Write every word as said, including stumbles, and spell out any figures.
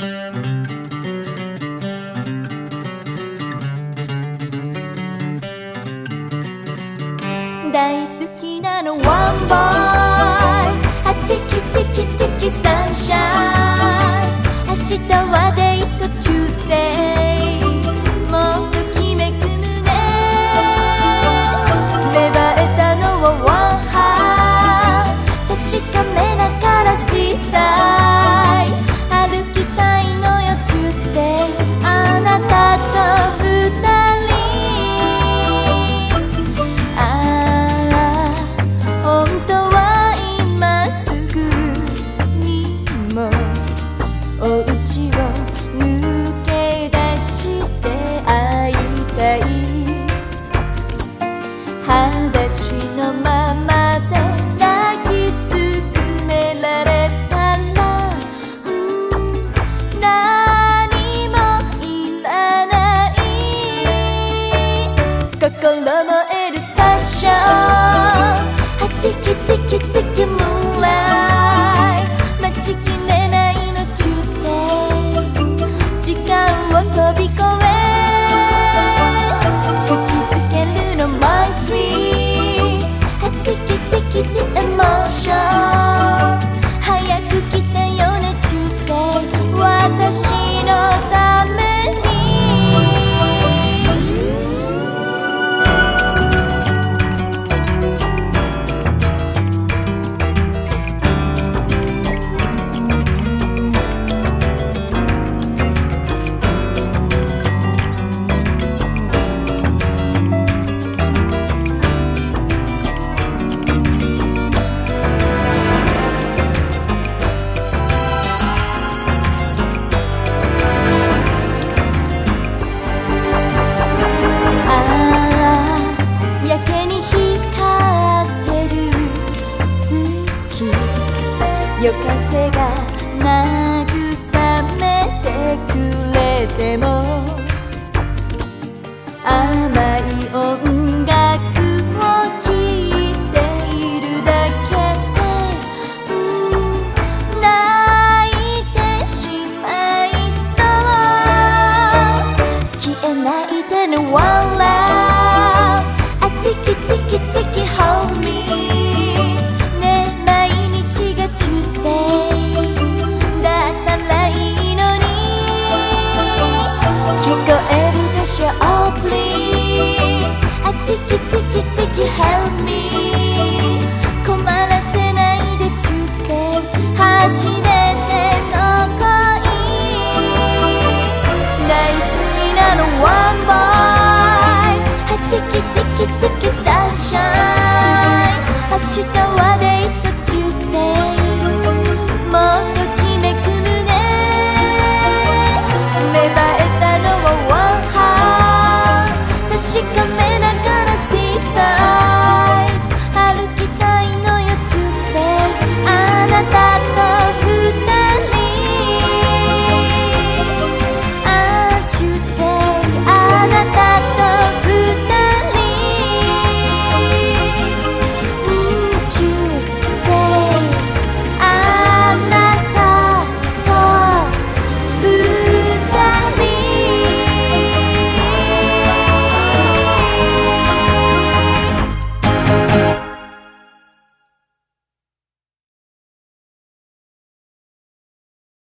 大好きなの One boy あテキテキテキサンシャイン明日はデート Tuesday もっときめく胸芽生えたのは One heart 確かめながら Seaside 歩きたいのよ Tuesday あなたと二人お家を抜け出して会いたい裸足のままで抱きすくめられたら、うん、何もいらない心燃えるパッションはティキティキティキムーンライト待ちきれない飛び越え口づけるの My sweet テキテキティエモーション早く来てよね Tuesday 私のために夜風が慰めてくれても甘い音楽を聴いているだけで、うん、泣いてしまいそう消えないでね One love あティキティキティキ Hold me Oh please あティキティキティキ Help me 困らせないで Tuesday 初めての恋大好きなの One boy あティキティキティキ Sunshine 明日